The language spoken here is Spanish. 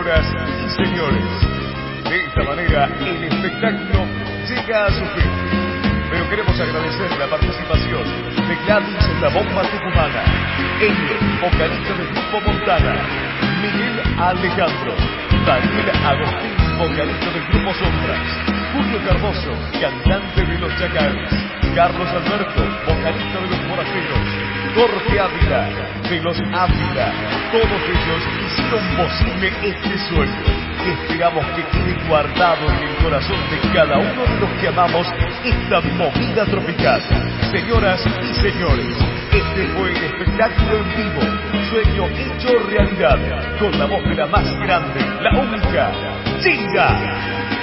Señoras y señores, de esta manera el espectáculo llega a su fin. Pero queremos agradecer la participación de Gladys La Bomba Tucumana, Elio, vocalista del Grupo Montana, Miguel Alejandro, Daniel Agustín, vocalista del Grupo Sombras, Julio Cardoso, cantante de Los Chacales, Carlos Alberto, vocalista de Los Moraceros, Jorge Ávila, de Los Ávila. Todos ellos hicieron posible este sueño y esperamos que quede guardado en el corazón de cada uno de los que amamos esta movida tropical. Señoras y señores, este fue el espectáculo en vivo, sueño hecho realidad, con la voz de la más grande, la única, Chinga.